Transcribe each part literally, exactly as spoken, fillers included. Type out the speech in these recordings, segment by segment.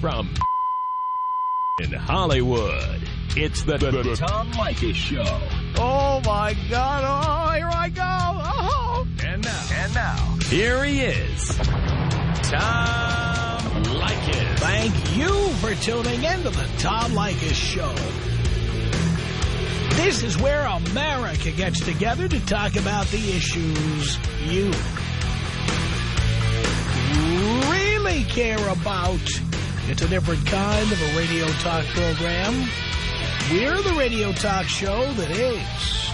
from in Hollywood. It's the, the, the Tom Leykis Show. Oh, my God. Oh, here I go. Oh. And now. And now. Here he is. Tom Leykis. Thank you for tuning in to the Tom Leykis Show. This is where America gets together to talk about the issues you really care about. It's a different kind of a radio talk program. We're the radio talk show that is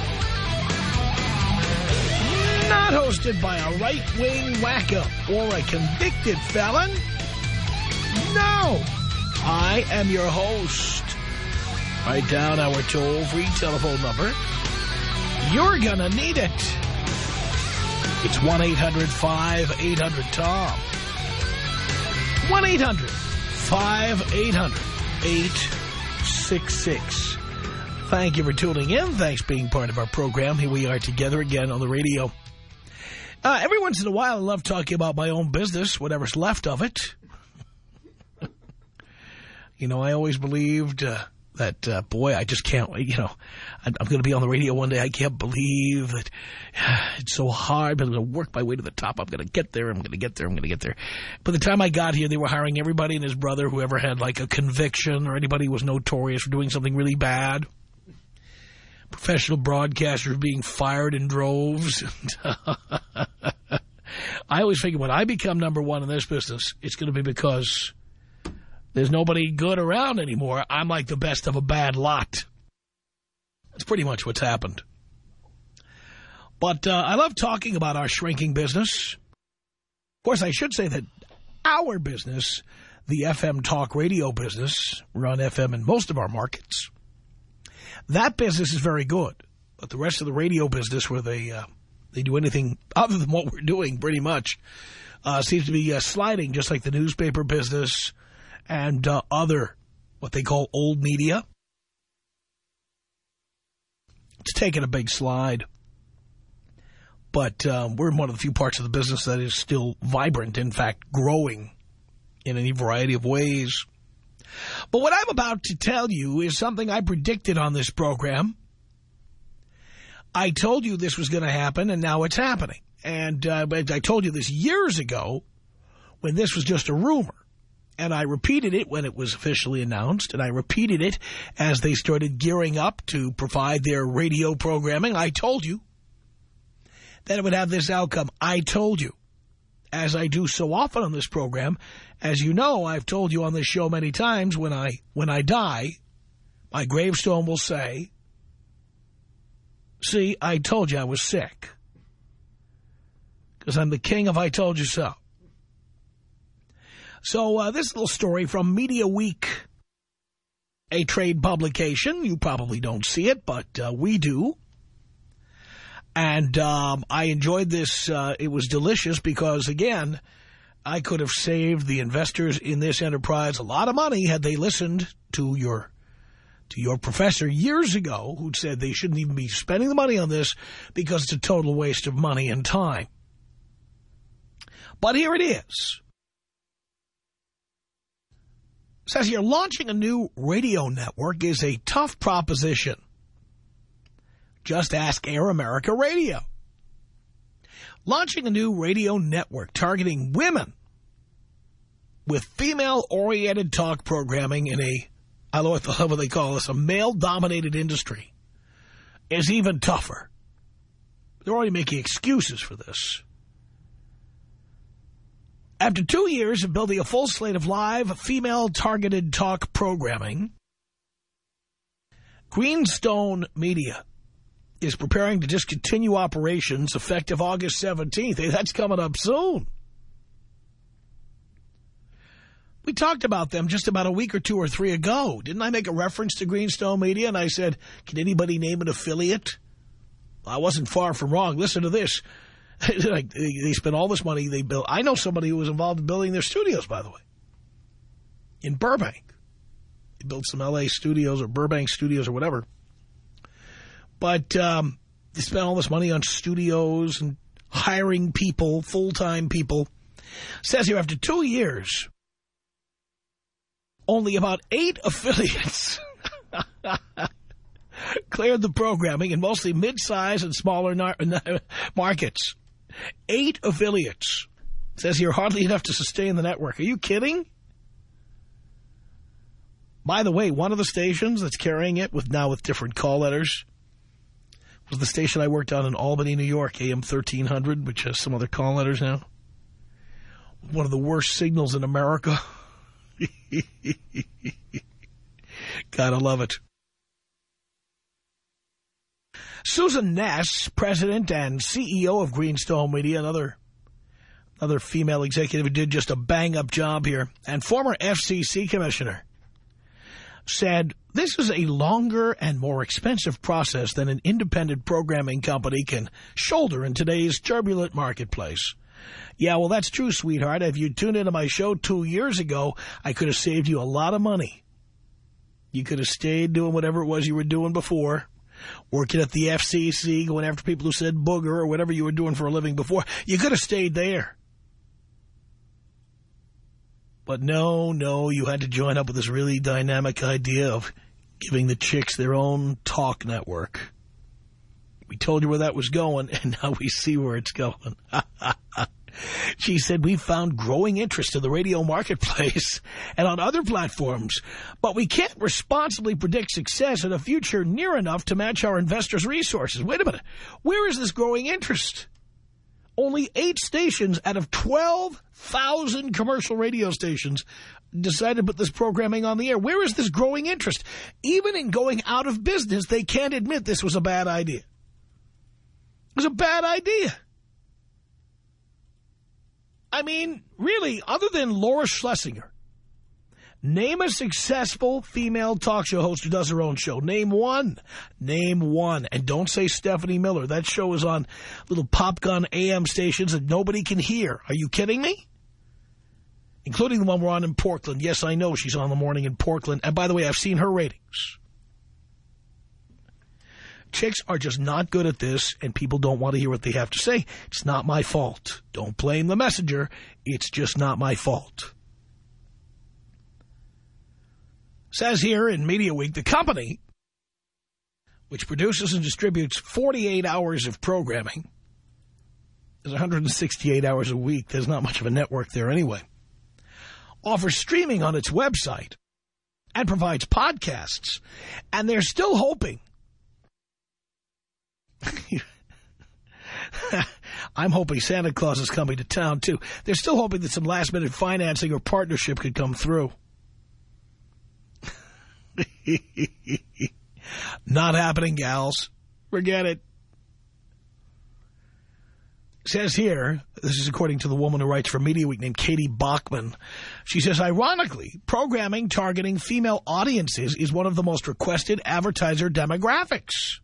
not hosted by a right-wing wacko or a convicted felon. No, I am your host. Write down our toll-free telephone number. You're gonna need it. It's one eight hundred five eight hundred Tom. one eight hundred five eight hundred eight six six. Thank you for tuning in. Thanks for being part of our program. Here we are together again on the radio. Uh, every once in a while, I love talking about my own business, whatever's left of it. You know, I always believed uh, that, uh, boy, I just can't, you know, I'm, I'm going to be on the radio one day. I can't believe that uh, it's so hard, but I'm going to work my way to the top. I'm going to get there. I'm going to get there. I'm going to get there. By the time I got here, they were hiring everybody and his brother, whoever had like a conviction or anybody who was notorious for doing something really bad. Professional broadcasters being fired in droves. I always figure when I become number one in this business, it's going to be because there's nobody good around anymore. I'm like the best of a bad lot. That's pretty much what's happened. But uh, I love talking about our shrinking business. Of course, I should say that our business, the F M talk radio business, we're on F M in most of our markets. That business is very good. But the rest of the radio business where they uh, they do anything other than what we're doing pretty much uh, seems to be uh, sliding, just like the newspaper business and uh, other, what they call old media. It's taken a big slide. But um, we're in one of the few parts of the business that is still vibrant, in fact, growing in any variety of ways. But what I'm about to tell you is something I predicted on this program. I told you this was going to happen, and now it's happening. And uh, I told you this years ago when this was just a rumor. And I repeated it when it was officially announced, and I repeated it as they started gearing up to provide their radio programming. I told you that it would have this outcome. I told you, as I do so often on this program, as you know, I've told you on this show many times, when I when I die, my gravestone will say, see, I told you I was sick. Because I'm the king of I told you so. So uh, this little story from Media Week, a trade publication. You probably don't see it, but uh, we do. And um, I enjoyed this. Uh, it was delicious because, again, I could have saved the investors in this enterprise a lot of money had they listened to your to your professor years ago who said they shouldn't even be spending the money on this because it's a total waste of money and time. But here it is. It says here, launching a new radio network is a tough proposition. Just ask Air America Radio. Launching a new radio network targeting women with female-oriented talk programming in a, I love what they call this, a male-dominated industry, is even tougher. They're already making excuses for this. After two years of building a full slate of live, female-targeted talk programming, Greenstone Media is preparing to discontinue operations effective August seventeenth. Hey, that's coming up soon. We talked about them just about a week or two or three ago. Didn't I make a reference to Greenstone Media? And I said, can anybody name an affiliate? I wasn't far from wrong. Listen to this. Like, they spent all this money they built. I know somebody who was involved in building their studios, by the way, in Burbank. They built some L A studios or Burbank studios or whatever. But um, they spent all this money on studios and hiring people, full-time people. It says here, after two years only about eight affiliates cleared the programming in mostly mid-size and smaller markets. Eight affiliates. It says here, hardly enough to sustain the network. Are you kidding? By the way, one of the stations that's carrying it, with now with different call letters, was the station I worked on in Albany, New York, A M thirteen hundred, which has some other call letters now. One of the worst signals in America. Gotta love it. Susan Ness, president and C E O of Greenstone Media, another, another female executive who did just a bang-up job here, and former F C C commissioner, said this is a longer and more expensive process than an independent programming company can shoulder in today's turbulent marketplace. Yeah, well, that's true, sweetheart. If you tuned into my show two years ago, I could have saved you a lot of money. You could have stayed doing whatever it was you were doing before, working at the F C C, going after people who said booger or whatever you were doing for a living before. You could have stayed there. But no, no, you had to join up with this really dynamic idea of giving the chicks their own talk network. We told you where that was going, and now we see where it's going. She said, we found growing interest in the radio marketplace and on other platforms, but we can't responsibly predict success in a future near enough to match our investors' resources. Wait a minute. Where is this growing interest? Only eight stations out of twelve thousand commercial radio stations decided to put this programming on the air. Where is this growing interest? Even in going out of business, they can't admit this was a bad idea. It was a bad idea. I mean, really, other than Laura Schlesinger, name a successful female talk show host who does her own show. Name one. Name one. And don't say Stephanie Miller. That show is on little popgun A M stations that nobody can hear. Are you kidding me? Including the one we're on in Portland. Yes, I know she's on the morning in Portland. And by the way, I've seen her ratings. Chicks are just not good at this, and people don't want to hear what they have to say. It's not my fault. Don't blame the messenger. It's just not my fault. Says here in Media Week, the company, which produces and distributes forty-eight hours of programming, there's one hundred sixty-eight hours a week. There's not much of a network there anyway, offers streaming on its website and provides podcasts. And they're still hoping. I'm hoping Santa Claus is coming to town, too. They're still hoping that some last-minute financing or partnership could come through. Not happening, gals. Forget it. It says here, this is according to the woman who writes for Media Week named Katie Bachman. She says, ironically, programming targeting female audiences is one of the most requested advertiser demographics.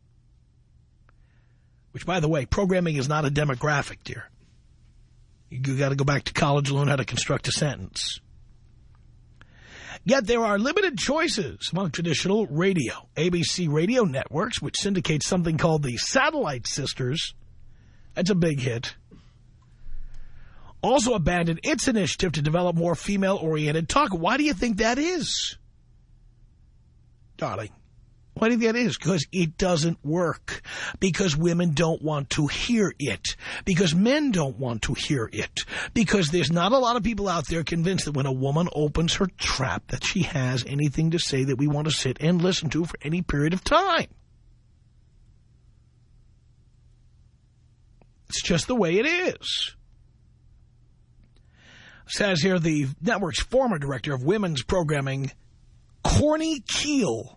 Which, by the way, programming is not a demographic, dear. You got to go back to college to learn how to construct a sentence. Yet there are limited choices among traditional radio. A B C radio networks, which syndicates something called the Satellite Sisters, that's a big hit, also abandoned its initiative to develop more female-oriented talk. Why do you think that is, darling? Why do you think that is? Because it doesn't work. Because women don't want to hear it. Because men don't want to hear it. Because there's not a lot of people out there convinced that when a woman opens her trap that she has anything to say that we want to sit and listen to for any period of time. It's just the way it is. Says here the network's former director of women's programming, Corny Keel.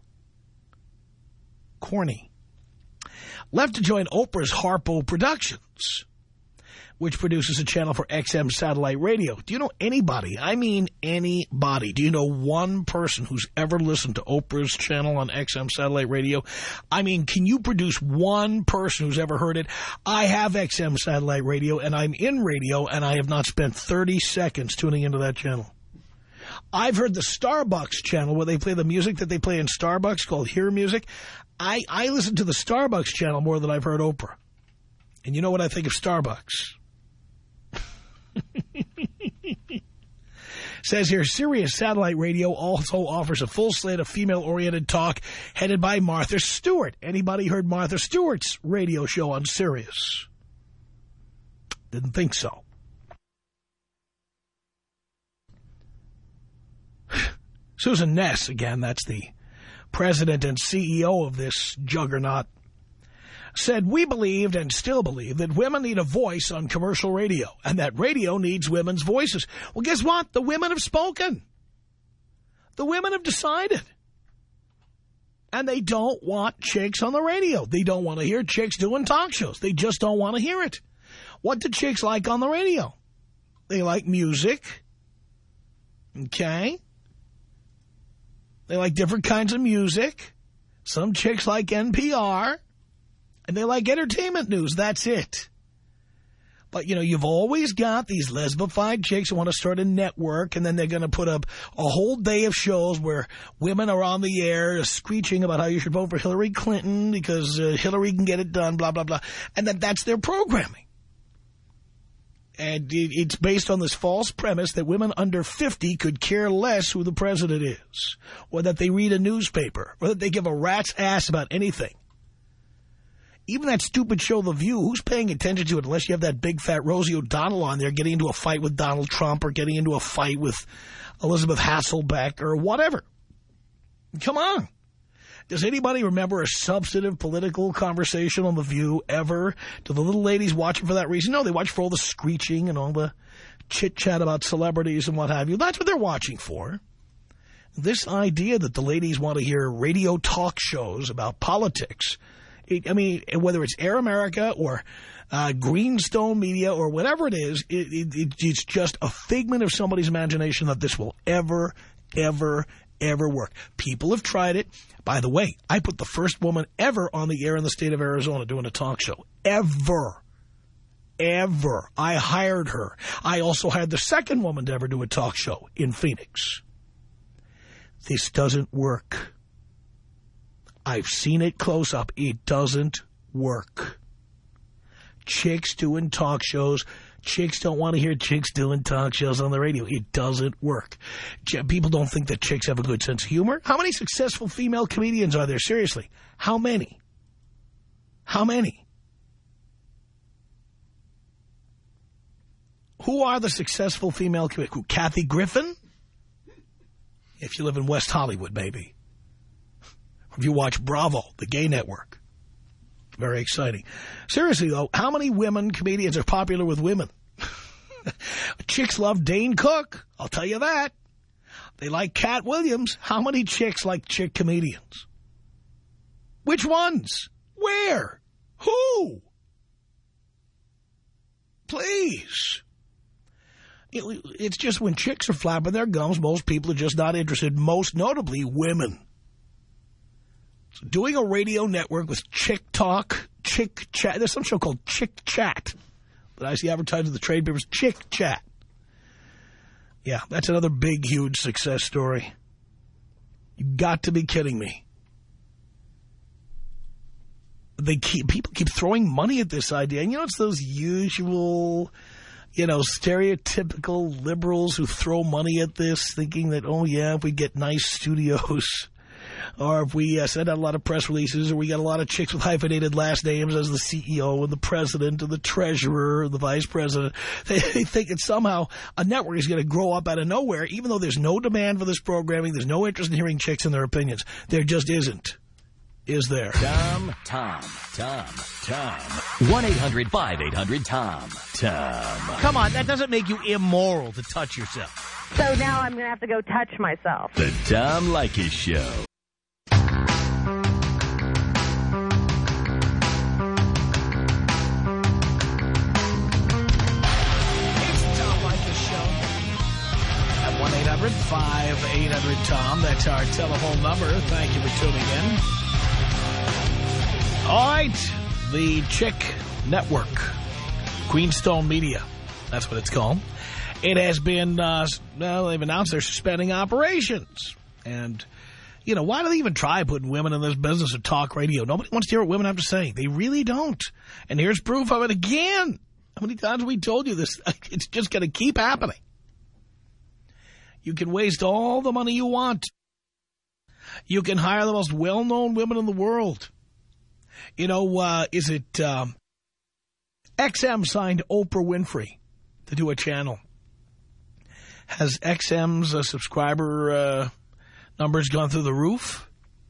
Corny. Left to join Oprah's Harpo Productions, which produces a channel for X M satellite radio. Do you know anybody? I mean anybody. Do you know one person who's ever listened to Oprah's channel on X M satellite radio? I mean, can you produce one person who's ever heard it? I have X M satellite radio, and I'm in radio, and I have not spent thirty seconds tuning into that channel. I've heard the Starbucks channel where they play the music that they play in Starbucks called Hear Music. I, I listen to the Starbucks channel more than I've heard Oprah. And you know what I think of Starbucks? Says here, Sirius Satellite Radio also offers a full slate of female-oriented talk headed by Martha Stewart. Anybody heard Martha Stewart's radio show on Sirius? Didn't think so. Susan Ness, again, that's the president and C E O of this juggernaut, said, we believed and still believe that women need a voice on commercial radio and that radio needs women's voices. Well, guess what? The women have spoken. The women have decided. And they don't want chicks on the radio. They don't want to hear chicks doing talk shows. They just don't want to hear it. What do chicks like on the radio? They like music. Okay. They like different kinds of music. Some chicks like N P R. And they like entertainment news. That's it. But, you know, you've always got these lesbified chicks who want to start a network, and then they're going to put up a whole day of shows where women are on the air screeching about how you should vote for Hillary Clinton because uh, Hillary can get it done, blah, blah, blah. And that that's their programming. And it, it's based on this false premise that women under fifty could care less who the president is, or that they read a newspaper, or that they give a rat's ass about anything. Even that stupid show, The View, who's paying attention to it unless you have that big fat Rosie O'Donnell on there getting into a fight with Donald Trump or getting into a fight with Elizabeth Hasselbeck or whatever? Come on. Does anybody remember a substantive political conversation on The View ever? Do the little ladies watch it for that reason? No, they watch for all the screeching and all the chit-chat about celebrities and what have you. That's what they're watching for. This idea that the ladies want to hear radio talk shows about politics, it, I mean, whether it's Air America or uh, Greenstone Media or whatever it is, it, it, it, it's just a figment of somebody's imagination that this will ever, ever, ever work. People have tried it. By the way, I put the first woman ever on the air in the state of Arizona doing a talk show. Ever. Ever. I hired her. I also hired the second woman to ever do a talk show in Phoenix. This doesn't work. I've seen it close up. It doesn't work. Chicks doing talk shows. Chicks don't want to hear chicks doing talk shows on the radio. It doesn't work. People don't think that chicks have a good sense of humor. How many successful female comedians are there? Seriously. How many? How many? Who are the successful female comedians? Kathy Griffin? If you live in West Hollywood, maybe. If you watch Bravo, the gay network. Very exciting. Seriously, though, how many women comedians are popular with women? Chicks love Dane Cook. I'll tell you that. They like Cat Williams. How many chicks like chick comedians? Which ones? Where? Who? Please. It's just when chicks are flapping their gums, most people are just not interested, most notably women. So doing a radio network with chick talk, chick chat. There's some show called Chick Chat that I see advertised in the trade papers. Chick Chat. Yeah, that's another big, huge success story. You've got to be kidding me. They keep people keep throwing money at this idea. And you know, it's those usual, you know, stereotypical liberals who throw money at this, thinking that, oh, yeah, if we get nice studios, or if we uh, send out a lot of press releases, or we got a lot of chicks with hyphenated last names as the C E O and the president and the treasurer and the vice president, they, they think that somehow a network is going to grow up out of nowhere, even though there's no demand for this programming, there's no interest in hearing chicks and their opinions. There just isn't. Is there? Tom, Tom, Tom, Tom. one eight hundred five eight hundred Tom. Tom. Come on, that doesn't make you immoral to touch yourself. So now I'm going to have to go touch myself. The Tom Leykis Show. one eight hundred five eight hundred Tom. That's our telephone number. Thank you for tuning in. All right. The Chick Network. Greenstone Media. That's what it's called. It has been, uh, well, they've announced they're suspending operations. And, you know, why do they even try putting women in this business of talk radio? Nobody wants to hear what women have to say. They really don't. And here's proof of it again. How many times have we told you this? It's just going to keep happening. You can waste all the money you want. You can hire the most well-known women in the world. You know, uh, is it um, X M signed Oprah Winfrey to do a channel? Has X M's uh, subscriber uh, numbers gone through the roof?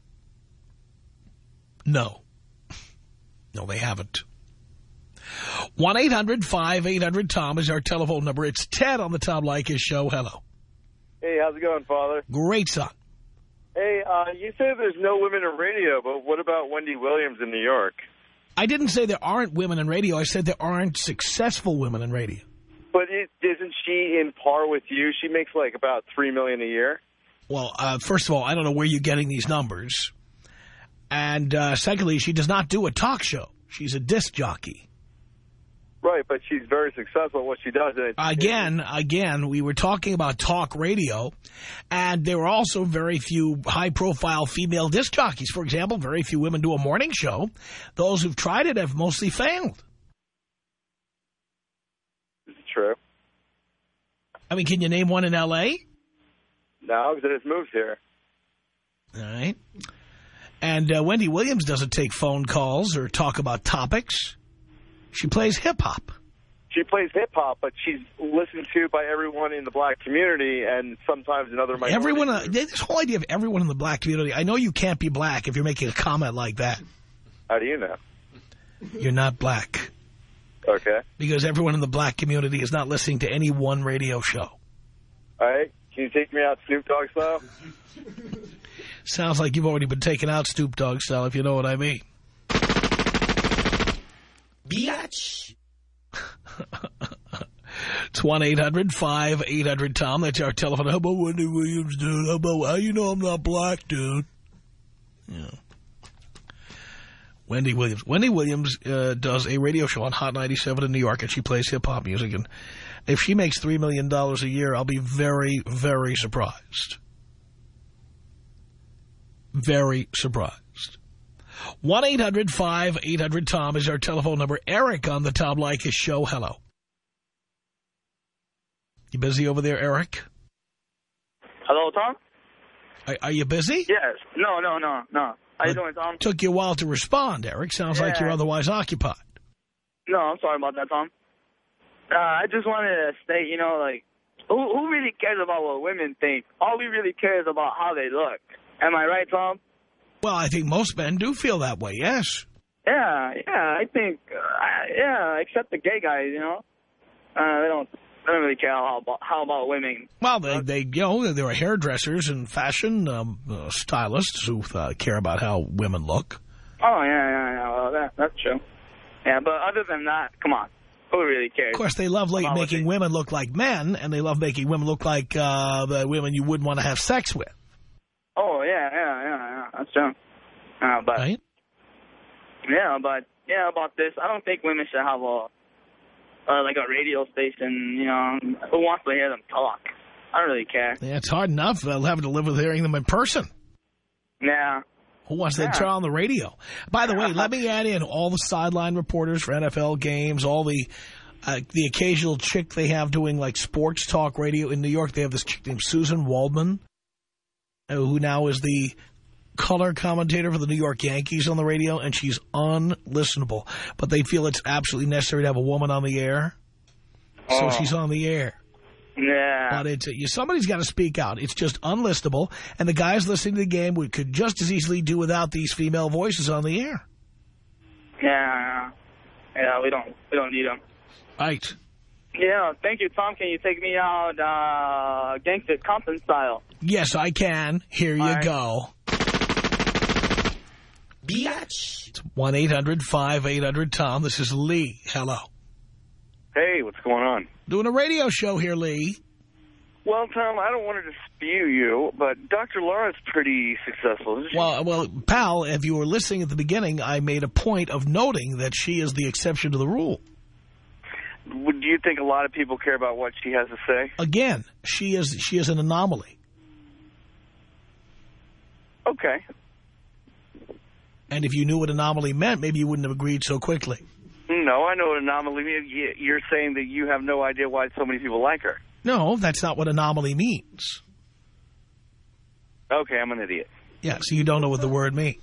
No. No, they haven't. one eight hundred five eight hundred Tom is our telephone number. It's Ted on the Tom Leykis Show. Hello. Hey, how's it going, Father? Great, son. Hey, uh, you say there's no women in radio, but what about Wendy Williams in New York? I didn't say there aren't women in radio. I said there aren't successful women in radio. But it, isn't she in par with you? She makes like about three million dollars a year. Well, uh, first of all, I don't know where you're getting these numbers. And uh, secondly, she does not do a talk show. She's a disc jockey. Right, but she's very successful at what she does. It, again, again, we were talking about talk radio, and there were also very few high-profile female disc jockeys. For example, very few women do a morning show. Those who've tried it have mostly failed. Is it true? I mean, can you name one in L A? No, because I just moved here. All right. And uh, Wendy Williams doesn't take phone calls or talk about topics. She plays hip-hop. She plays hip-hop, but she's listened to by everyone in the black community and sometimes in other minorities. Everyone, uh, this whole idea of everyone in the black community, I know you can't be black if you're making a comment like that. How do you know? You're not black. Okay. Because everyone in the black community is not listening to any one radio show. All right. Can you take me out Snoop Dogg style? Sounds like you've already been taken out Snoop Dogg style, if you know what I mean. Biatch. It's one eight hundred five eight hundred Tom. That's our telephone. How about Wendy Williams, dude? How about, how you know I'm not black, dude? Yeah. Wendy Williams. Wendy Williams uh, does a radio show on Hot ninety-seven in New York, and she plays hip-hop music. And if she makes three million dollars a year, I'll be very, very surprised. Very surprised. one eight hundred five eight hundred Tom is our telephone number. Eric on the Tom Leykis Show. Hello. You busy over there, Eric? Hello, Tom? Are, are you busy? Yes. No, no, no, no. How you doing, Tom? Took you a while to respond, Eric. Sounds yeah. like you're otherwise occupied. No, I'm sorry about that, Tom. Uh, I just wanted to state, you know, like, who, who really cares about what women think? All we really care is about how they look. Am I right, Tom? Well, I think most men do feel that way, yes. Yeah, yeah, I think, uh, yeah, except the gay guys, you know. Uh, they don't, they don't really care how about, how about women. Well, they, they, you know, there are hairdressers and fashion um, uh, stylists who uh, care about how women look. Oh, yeah, yeah, yeah, well, that, that's true. Yeah, but other than that, come on, who really cares? Of course, they love like, making women look like men, and they love making women look like uh, the women you wouldn't want to have sex with. Oh, yeah, yeah, yeah, yeah, that's true. Uh, but, right? Yeah, but, yeah, about this, I don't think women should have a, uh, like a radio station, you know, who wants to hear them talk? I don't really care. Yeah, it's hard enough uh, having to live with hearing them in person. Yeah. Who wants yeah. to turn on the radio? By the way, let me add in all the sideline reporters for N F L games, all the uh, the occasional chick they have doing like sports talk radio. In New York, they have this chick named Susan Waldman, who now is the color commentator for the New York Yankees on the radio, and she's unlistenable. But they feel it's absolutely necessary to have a woman on the air, so oh. she's on the air. Yeah. But it's, somebody's got to speak out. It's just unlistenable, and the guys listening to the game would, could just as easily do without these female voices on the air. Yeah. Yeah, we don't, we don't need them. Right. Yeah, thank you, Tom. Can you take me out uh, Gangsta Compton style? Yes, I can. Here All you right. go. Biatch. It's one eight hundred five eight hundred Tom. This is Lee. Hello. Hey, what's going on? Doing a radio show here, Lee. Well, Tom, I don't want to dispute you, but Doctor Laura's pretty successful, isn't she? Well, well, pal, if you were listening at the beginning, I made a point of noting that she is the exception to the rule. Would you think a lot of people care about what she has to say? Again, she is she is an anomaly. Okay. And if you knew what anomaly meant, maybe you wouldn't have agreed so quickly. No, I know what anomaly means. You're saying that you have no idea why so many people like her. No, that's not what anomaly means. Okay, I'm an idiot. Yeah, so you don't know what the word means.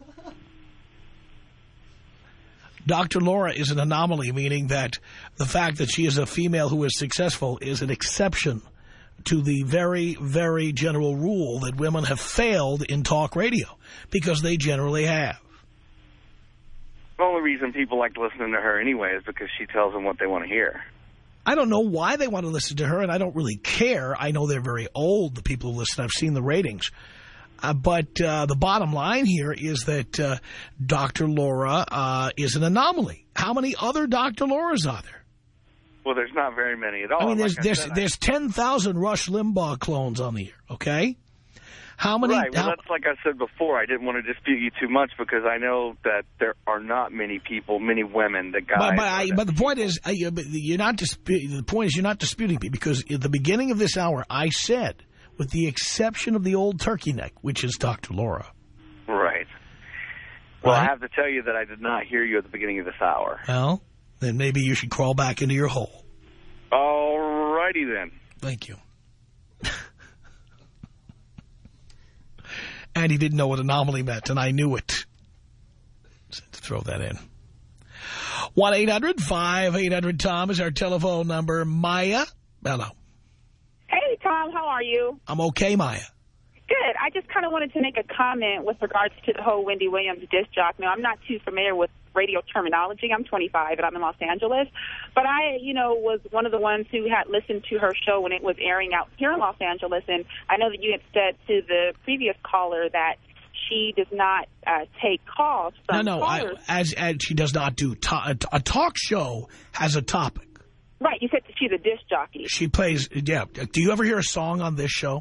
Doctor Laura is an anomaly, meaning that the fact that she is a female who is successful is an exception to the very, very general rule that women have failed in talk radio, because they generally have. The only reason people like listening to her anyway is because she tells them what they want to hear. I don't know why they want to listen to her, and I don't really care. I know they're very old, the people who listen. I've seen the ratings. Uh, but uh, the bottom line here is that uh, Doctor Laura uh, is an anomaly. How many other Doctor Lauras are there? Well, there's not very many at all. I mean, there's like there's, said, there's ten thousand Rush Limbaugh clones on the air, okay? How many? Right, well, how, that's like I said before. I didn't want to dispute you too much because I know that there are not many people, many women, that guys... But, but, I, but the point is, uh, you're not disputing. The point is you're not disputing me, because at the beginning of this hour, I said, with the exception of the old turkey neck, which is Doctor Laura. Right. Well, Right? I have to tell you that I did not hear you at the beginning of this hour. Well, then maybe you should crawl back into your hole. All righty then. Thank you. And he didn't know what anomaly meant, and I knew it. Just had to throw that in. one eight hundred five eight hundred Tom is our telephone number. Maya, hello. Hey, Tom, how are you? I'm okay, Maya. Good. I just kind of wanted to make a comment with regards to the whole Wendy Williams disc jockey. Now, I'm not too familiar with radio terminology. I'm twenty-five, and I'm in Los Angeles. But I, you know, was one of the ones who had listened to her show when it was airing out here in Los Angeles. And I know that you had said to the previous caller that she does not uh, take calls from No, no, I, as, as she does not do... To, a, a talk show has a topic. Right, you said that she's a disc jockey. She plays... Yeah. Do you ever hear a song on this show?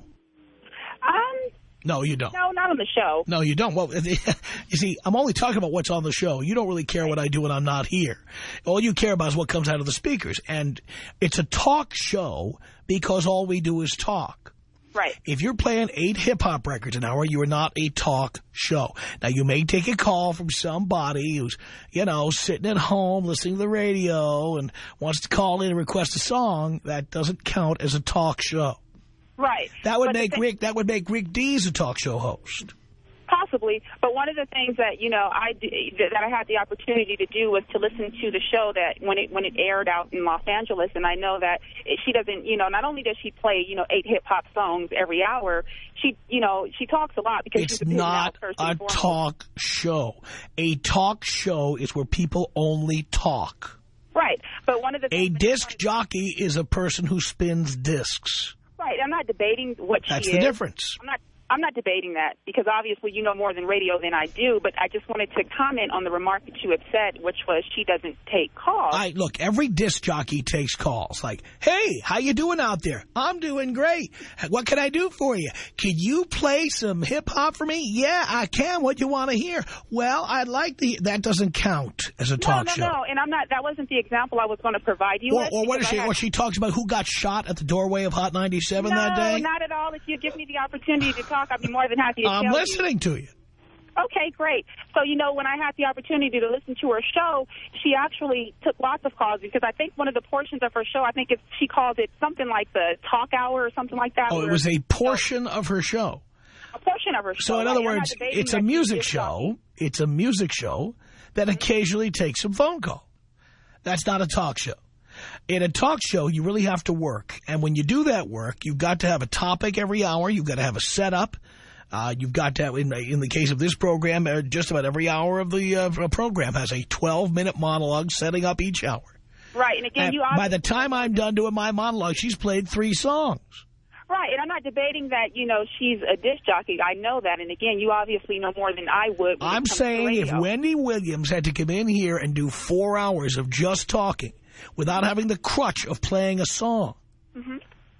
Um, No, you don't. no, not on the show. No, you don't. Well, you see, I'm only talking about what's on the show. You don't really care what I do when I'm not here. All you care about is what comes out of the speakers. And it's a talk show because all we do is talk. Right. If you're playing eight hip-hop records an hour, you are not a talk show. Now, you may take a call from somebody who's, you know, sitting at home listening to the radio and wants to call in and request a song. That doesn't count as a talk show. Right. That would But the make thing- Rick. That would make Rick Dees a talk show host. Possibly, but one of the things that you know I that I had the opportunity to do was to listen to the show that when it when it aired out in Los Angeles, and I know that she doesn't, you know, not only does she play, you know, eight hip hop songs every hour, she, you know, she talks a lot because It's she's a big not mouth person a and foremost. talk show. A talk show is where people only talk. Right, but one of the A things that I disc wanted- jockey is a person who spins discs. Right, I'm not debating what That's she the is. difference. I'm not. I'm not debating that because obviously you know more than radio than I do, but I just wanted to comment on the remark that you had said, which was she doesn't take calls. I look, every disc jockey takes calls like, hey, how you doing out there? I'm doing great. What can I do for you? Can you play some hip-hop for me? Yeah, I can. What you want to hear? Well, I'd like the... That doesn't count as a no, talk no, show. No, no, and I'm not. That wasn't the example I was going to provide you Or, with. or what is because she? I had- Or she talks about who got shot at the doorway of Hot ninety-seven no, that day? not at all. If you give me the opportunity to talk, I'd be more than happy to I'm tell listening to you. you. Okay, great. So, you know, when I had the opportunity to listen to her show, she actually took lots of calls because I think one of the portions of her show, I think it's, she called it something like the talk hour or something like that. Oh, it where- was a portion of her show. A portion of her show. So, in right? other I'm not words, debating it's a that she music is show. talking. It's a music show that occasionally takes some phone call. That's not a talk show. In a talk show, you really have to work. And when you do that work, you've got to have a topic every hour. You've got to have a setup. Uh, you've got to have, in, in the case of this program, uh, just about every hour of the uh, program has a twelve-minute monologue setting up each hour. Right, and again, And you by the obviously- time I'm done doing my monologue, she's played three songs. Right, and I'm not debating that, you know, she's a disc jockey. I know that, and again, you obviously know more than I would. when it I'm comes to saying if radio. Wendy Williams had to come in here and do four hours of just talking without having the crutch of playing a song, Mm-hmm.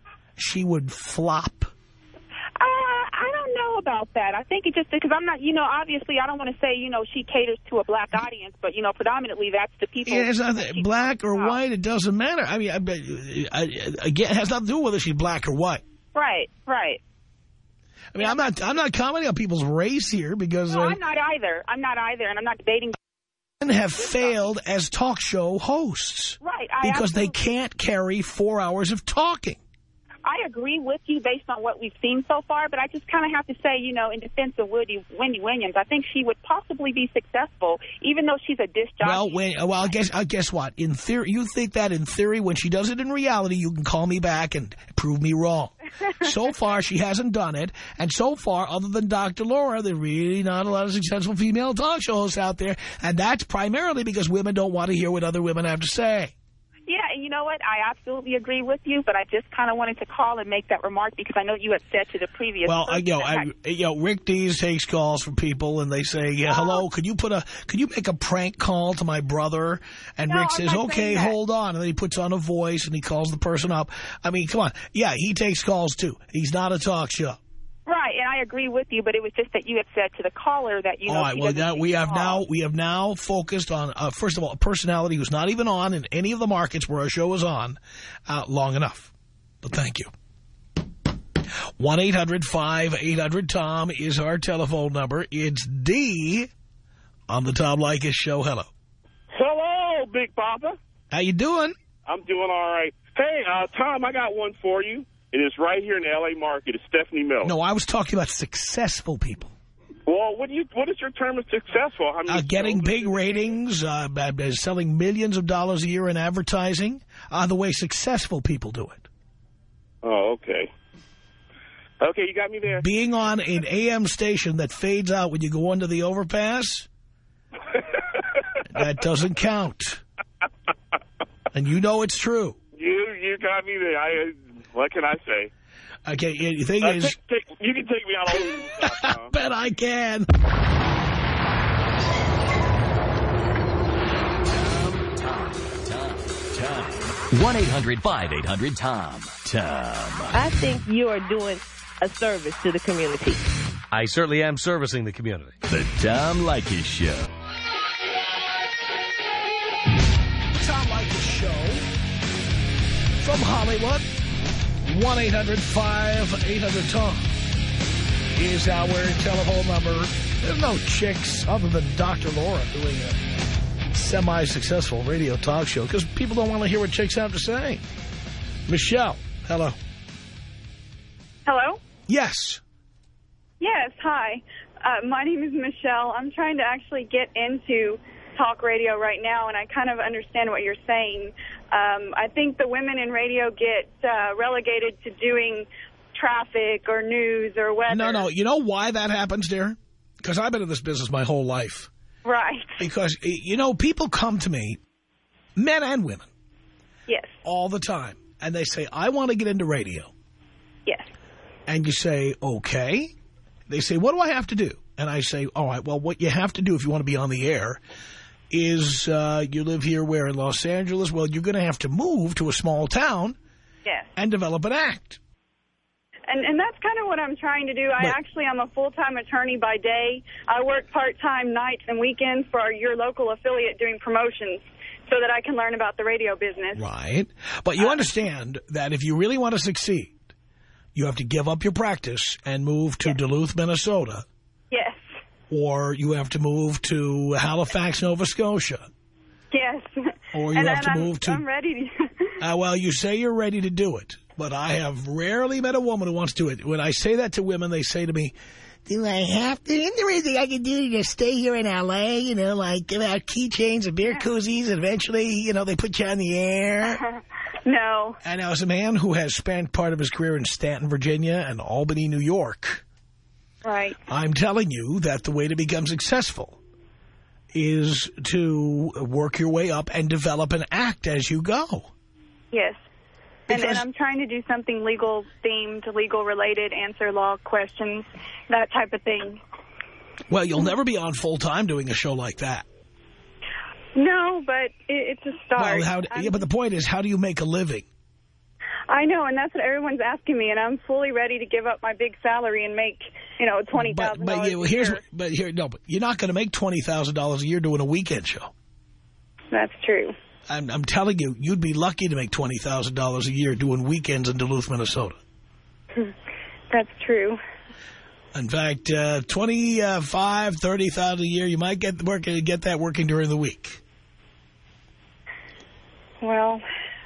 she would flop. Uh, I don't know about that. I think it just because I'm not, you know, obviously I don't want to say, you know, she caters to a black audience, but, you know, predominantly that's the people. It has that nothing, she black or talks about. white, it doesn't matter. I mean, I, I, again, it has nothing to do with whether she's black or white. Right, right. I mean, I'm not I'm not commenting on people's race here because No, uh, I'm not either. I'm not either, and I'm not debating. men have failed as talk show hosts Right. I because they absolutely- can't carry four hours of talking. I agree with you based on what we've seen so far, but I just kind of have to say, you know, in defense of Woody, Wendy Williams, I think she would possibly be successful, even though she's a disc jockey. Well, wait, well, I guess, I guess what? In theory, you think that in theory, when she does it in reality, you can call me back and prove me wrong. So far, she hasn't done it, and so far, other than Doctor Laura, there are really not a lot of successful female talk show hosts out there, and that's primarily because women don't want to hear what other women have to say. Yeah, and you know what? I absolutely agree with you, but I just kind of wanted to call and make that remark because I know you had said to the previous. Well, I, you know, I, you know, Rick Dees takes calls from people, and they say, "Yeah, oh. hello, could you put a, could you make a prank call to my brother?" And no, Rick I'm says, "Okay, hold on," and then he puts on a voice and he calls the person up. I mean, come on, yeah, he takes calls too. He's not a talk show. Right, and I agree with you, but it was just that you had said to the caller that, you know, all right, well, now we have now we have now focused on, uh, first of all, a personality who's not even on in any of the markets where our show is on uh, long enough. But thank you. one eight hundred five eight hundred Tom is our telephone number. It's D on the Tom Leykis Show. Hello. Hello, Big Papa. How you doing? I'm doing all right. Hey, uh, Tom, I got one for you. It is right here in the L A market. It's Stephanie Miller. No, I was talking about successful people. Well, what do you? What is your term of successful? How many uh, getting big ratings, uh, selling millions of dollars a year in advertising, uh, the way successful people do it. Oh, okay. Okay, you got me there. Being on an A M station that fades out when you go under the overpass, that doesn't count. And you know it's true. You you got me there. I... What can I say? Okay, the thing uh, is... Take, take, you can take me out all over the stuff, I bet I can. Tom, Tom, Tom. one eight hundred five eight hundred Tom. Tom. I think you are doing a service to the community. I certainly am servicing the community. The Tom Leykis Show. Tom Leykis Show. From Hollywood. one eight hundred five eight hundred Tom is our telephone number. There's no chicks other than Doctor Laura doing a semi-successful radio talk show because people don't want to hear what chicks have to say. Michelle, hello. Hello? Yes. Yes, hi. Uh, my name is Michelle. I'm trying to actually get into talk radio right now, and I kind of understand what you're saying. Um, I think the women in radio get uh, relegated to doing traffic or news or weather. No, no. You know why that happens, dear? Because I've been in this business my whole life. Right. Because, you know, people come to me, men and women. Yes. All the time. And they say, I want to get into radio. Yes. And you say, okay. They say, what do I have to do? And I say, all right, well, what you have to do if you want to be on the air is uh, you live here where in Los Angeles? Well, you're going to have to move to a small town yes. and develop an act. And, and that's kind of what I'm trying to do. I but, actually am a full-time attorney by day. I work part-time nights and weekends for your local affiliate doing promotions so that I can learn about the radio business. Right. But you uh, understand that if you really want to succeed, you have to give up your practice and move to yes. Duluth, Minnesota. Yes. Or you have to move to Halifax, Nova Scotia. Yes. Or you and, have and to I'm, move to... I'm ready to... uh, well, you say you're ready to do it, but I have rarely met a woman who wants to do it. When I say that to women, they say to me, do I have to? Isn't there anything I can do to just stay here in L A? You know, like give out keychains and beer koozies, and eventually, you know, they put you on the air? No. And as a man who has spent part of his career in Stanton, Virginia, and Albany, New York... Right. I'm telling you that the way to become successful is to work your way up and develop an act as you go. Yes. And, and I'm trying to do something legal-themed, legal-related, answer law questions, that type of thing. Well, you'll never be on full-time doing a show like that. No, but it, it's a start. Well, how, yeah, but the point is, how do you make a living? I know, and that's what everyone's asking me, and I'm fully ready to give up my big salary and make, you know, twenty thousand dollars but, but, yeah, well, here's, But here, no, but you're not going to make twenty thousand dollars a year doing a weekend show. That's true. I'm, I'm telling you, you'd be lucky to make twenty thousand dollars a year doing weekends in Duluth, Minnesota. That's true. In fact, uh, twenty-five, thirty thousand a year, you might get work, get that working during the week. Well,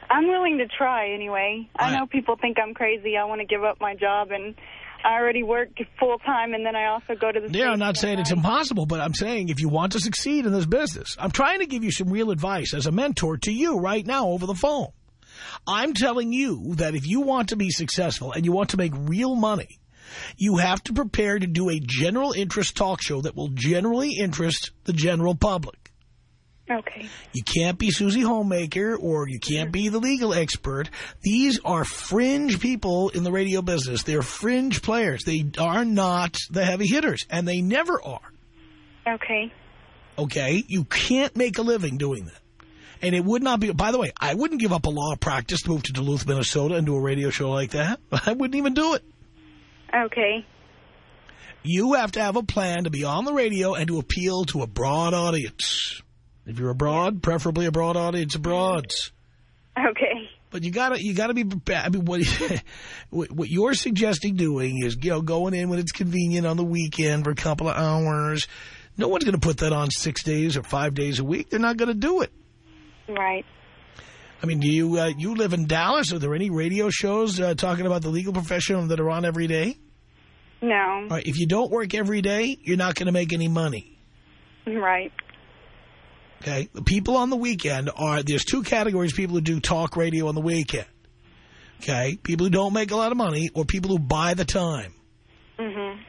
I'm willing to try anyway. I know people think I'm crazy. I want to give up my job, and I already work full-time, and then I also go to the... Yeah, I'm not saying it's impossible, but I'm saying if you want to succeed in this business, I'm trying to give you some real advice as a mentor to you right now over the phone. I'm telling you that if you want to be successful and you want to make real money, you have to prepare to do a general interest talk show that will generally interest the general public. Okay. You can't be Susie Homemaker, or you can't be the legal expert. These are fringe people in the radio business. They're fringe players. They are not the heavy hitters, and they never are. Okay. Okay? You can't make a living doing that. And it would not be, by the way, I wouldn't give up a law practice to move to Duluth, Minnesota and do a radio show like that. I wouldn't even do it. Okay. You have to have a plan to be on the radio and to appeal to a broad audience. If you're abroad, preferably a broad audience abroad. Okay. But you gotta, you gotta be prepared. I mean, what, what you're suggesting doing is, you know, going in when it's convenient on the weekend for a couple of hours. No one's going to put that on six days or five days a week. They're not going to do it. Right. I mean, do you uh, you live in Dallas? Are there any radio shows uh, talking about the legal profession that are on every day? No. All right, if you don't work every day, you're not going to make any money. Right. Okay, the people on the weekend are, there's two categories of people who do talk radio on the weekend. Okay, people who don't make a lot of money, or people who buy the time. Mm-hmm.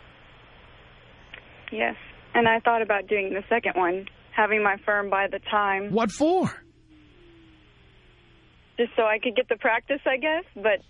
Yes, and I thought about doing the second one, having my firm buy the time. What for? Just so I could get the practice, I guess, but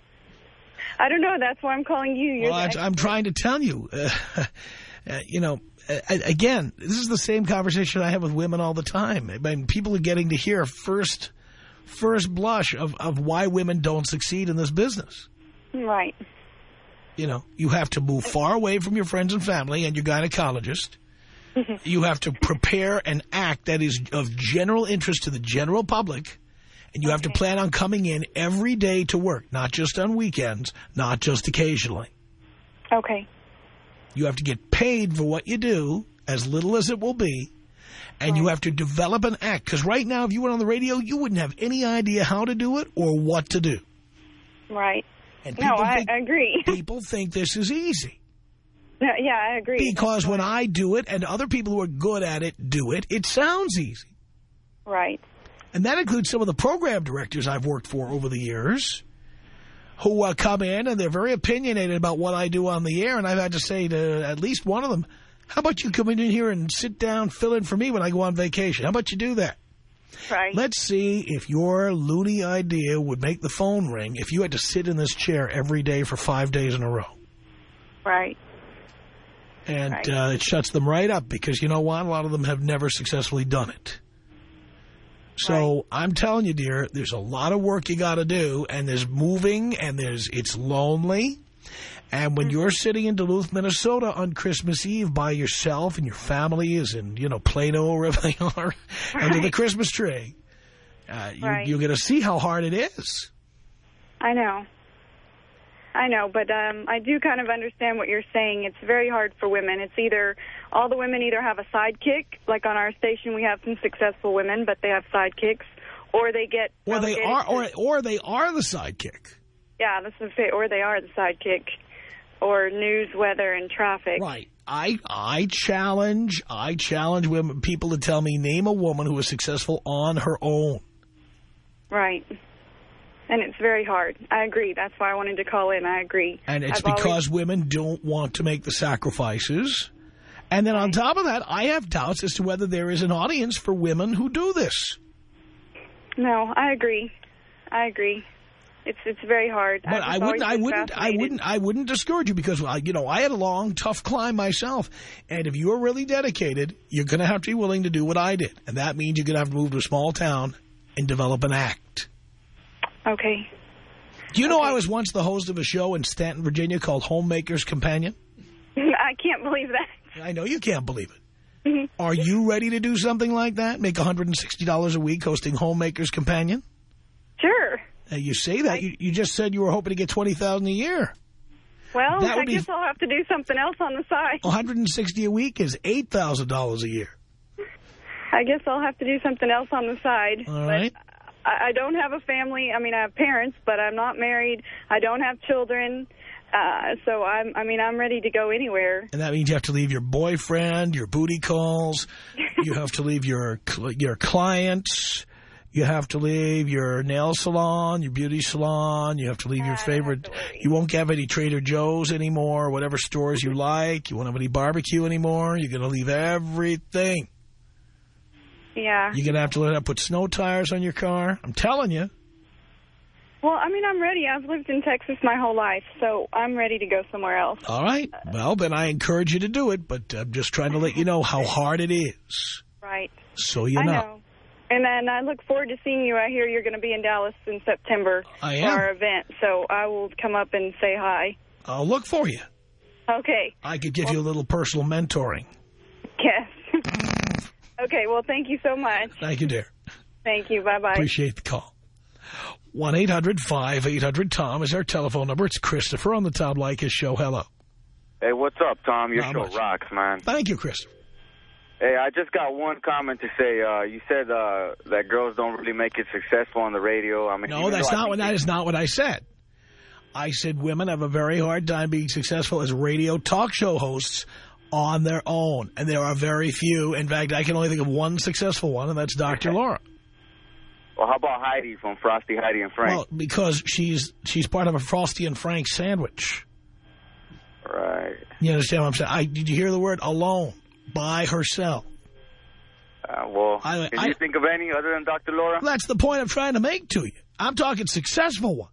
I don't know. That's why I'm calling you. You're well, I'm trying to tell you, uh, uh, you know, again, this is the same conversation I have with women all the time. I mean, people are getting to hear first first blush of, of why women don't succeed in this business. Right. You know, you have to move far away from your friends and family and your gynecologist. You have to prepare an act that is of general interest to the general public. And you have okay. to plan on coming in every day to work, not just on weekends, not just occasionally. Okay. You have to get paid for what you do, as little as it will be, and right. you have to develop an act. Because right now, if you went on the radio, you wouldn't have any idea how to do it or what to do. Right. And no, I, think, I agree. People think this is easy. No, yeah, I agree. Because when I do it and other people who are good at it do it, it sounds easy. Right. And that includes some of the program directors I've worked for over the years, who uh, come in and they're very opinionated about what I do on the air. And I've had to say to at least one of them, how about you come in here and sit down, fill in for me when I go on vacation? How about you do that? Right. Let's see if your loony idea would make the phone ring if you had to sit in this chair every day for five days in a row. Right. And right. Uh, it shuts them right up because, you know what, a lot of them have never successfully done it. So right. I'm telling you, dear, there's a lot of work you got to do, and there's moving, and there's it's lonely. And when mm-hmm. you're sitting in Duluth, Minnesota on Christmas Eve by yourself and your family is in, you know, Plano or wherever they are, right. under the Christmas tree, uh, you, right. you're going to see how hard it is. I know. I know, but um, I do kind of understand what you're saying. It's very hard for women. It's either, all the women either have a sidekick, like on our station we have some successful women, but they have sidekicks, or they get... Or they are, or, or they are the sidekick. Yeah, that's what I'm saying, or they are the sidekick, or news, weather, and traffic. Right. I I challenge, I challenge women, people to tell me, name a woman who is successful on her own. Right. And it's very hard. I agree. That's why I wanted to call in. I agree. And it's I've because always... women don't want to make the sacrifices. And then on top of that, I have doubts as to whether there is an audience for women who do this. No, I agree. I agree. It's it's very hard. But I wouldn't I wouldn't I wouldn't I wouldn't discourage you because I, you know, I had a long, tough climb myself. And if you're really dedicated, you're going to have to be willing to do what I did. And that means you're going to have to move to a small town and develop an act. Okay. Do you know okay. I was once the host of a show in Stanton, Virginia called Homemaker's Companion? I can't believe that. I know you can't believe it. Mm-hmm. Are you ready to do something like that? Make one hundred sixty dollars a week hosting Homemaker's Companion? Sure. Now, you say that. I... You, you just said you were hoping to get twenty thousand dollars a year. Well, I guess be... I'll have to do something else on the side. one hundred sixty dollars a week is eight thousand dollars a year. I guess I'll have to do something else on the side. All right. But I, I don't have a family. I mean, I have parents, but I'm not married. I don't have children. Uh, so, I'm, I mean, I'm ready to go anywhere. And that means you have to leave your boyfriend, your booty calls. You have to leave your your clients. You have to leave your nail salon, your beauty salon. You have to leave your favorite. You won't have any Trader Joe's anymore, whatever stores you like. You won't have any barbecue anymore. You're going to leave everything. Yeah. You're going to have to learn how to put snow tires on your car. I'm telling you. Well, I mean, I'm ready. I've lived in Texas my whole life, so I'm ready to go somewhere else. All right. Well, then I encourage you to do it, but I'm just trying to let you know how hard it is. Right. So you I know. know. And then I look forward to seeing you. I hear you're going to be in Dallas in September I am. for our event, so I will come up and say hi. I'll look for you. Okay. I could give well, you a little personal mentoring. Yes. Okay, well, thank you so much. Thank you, dear. Thank you. Bye-bye. Appreciate the call. one eight hundred five eight hundred Tom is our telephone number. It's Christopher on the Tom Leykis Show. Hello. Hey, what's up, Tom? Your Not show much. rocks, man. Thank you, Christopher. Hey, I just got one comment to say. Uh, you said uh, that girls don't really make it successful on the radio. I mean, no, that's not what. That is not what I said. I said women have a very hard time being successful as radio talk show hosts on their own, and there are very few. In fact, I can only think of one successful one, and that's Doctor Laura. Well, how about Heidi from Frosty, Heidi, and Frank? Well, because she's she's part of a Frosty and Frank sandwich. Right. You understand what I'm saying? I, did you hear the word alone? By herself. Uh, well, I, can I, you think of any other than Doctor Laura? That's the point I'm trying to make to you. I'm talking successful ones.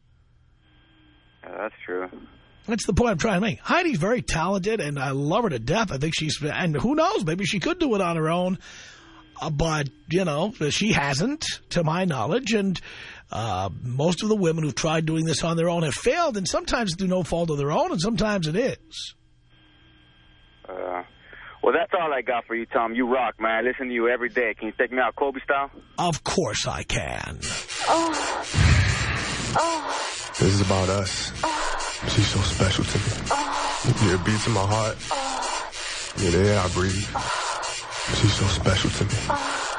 Yeah, that's true. That's the point I'm trying to make. Heidi's very talented, and I love her to death. I think she's, and who knows, maybe she could do it on her own. Uh, but, you know, she hasn't, to my knowledge, and uh, most of the women who've tried doing this on their own have failed, and sometimes through no fault of their own, and sometimes it is. Uh, well, that's all I got for you, Tom. You rock, man. I listen to you every day. Can you take me out Kobe style? Of course I can. Oh. Oh. This is about us. Oh. She's so special to me. Oh. Yeah, it beats in my heart. Oh. Yeah, the air I breathe. Oh. She's so special to me. Oh.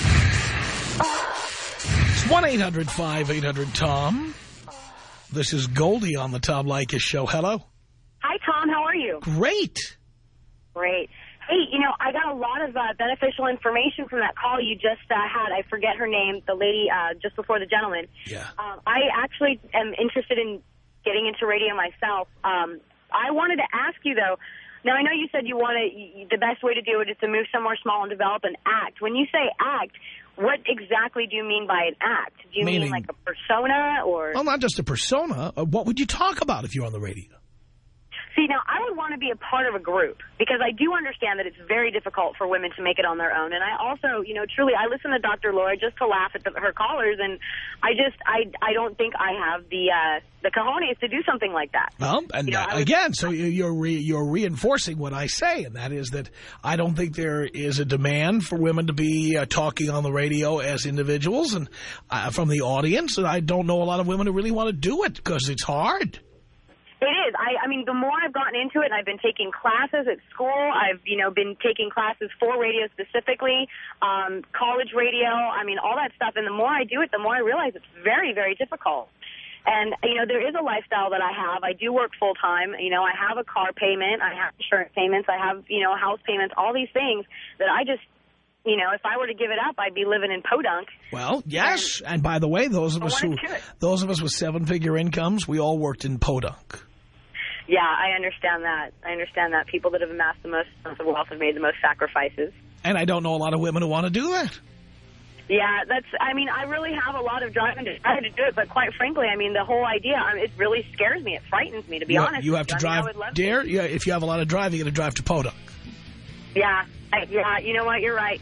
Oh. It's one eight hundred five eight hundred Tom. This is Goldie on the Tom Leykis Show. Hello. Hi, Tom. How are you? Great. Great. Hey, you know, I got a lot of uh, beneficial information from that call you just uh, had. I forget her name, the lady uh, just before the gentleman. Yeah. Um, I actually am interested in getting into radio myself. Um, I wanted to ask you, though, now I know you said you want to, the best way to do it is to move somewhere small and develop an act. When you say act, what exactly do you mean by an act? Do you Meaning, mean like a persona or? Well, not just a persona. Uh, what would you talk about if you're on the radio? See, now, I would want to be a part of a group because I do understand that it's very difficult for women to make it on their own. And I also, you know, truly, I listen to Doctor Laura just to laugh at the, her callers, and I just, I I don't think I have the uh, the cojones to do something like that. Well, and you know, uh, would, again, so you're re, you're reinforcing what I say, and that is that I don't think there is a demand for women to be uh, talking on the radio as individuals and uh, from the audience, and I don't know a lot of women who really want to do it because it's hard. It is. I, I mean, the more I've gotten into it, and I've been taking classes at school, I've, you know, been taking classes for radio specifically, um, college radio, I mean, all that stuff. And the more I do it, the more I realize it's very, very difficult. And, you know, there is a lifestyle that I have. I do work full-time. You know, I have a car payment. I have insurance payments. I have, you know, house payments, all these things that I just, you know, if I were to give it up, I'd be living in Podunk. Well, yes. And, and by the way, those of us who, those of us with seven-figure incomes, we all worked in Podunk. Yeah, I understand that. I understand that. People that have amassed the most amounts of wealth have made the most sacrifices. And I don't know a lot of women who want to do that. Yeah, that's, I mean, I really have a lot of driving to try to do it, but quite frankly, I mean, the whole idea, I mean, it really scares me. It frightens me, to be you, honest. You have to I drive, mean, dear, yeah, if you have a lot of driving, you got to drive to Podunk. Yeah, I, yeah, you know what, you're right.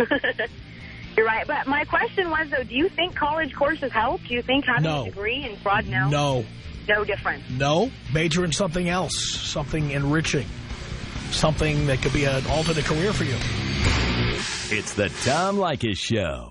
You're right. But my question was, though, do you think college courses help? Do you think having no. a degree in fraud, no? No. No difference? No. Major in something else, something enriching, something that could be an alternate career for you. It's the Tom Leykis Show.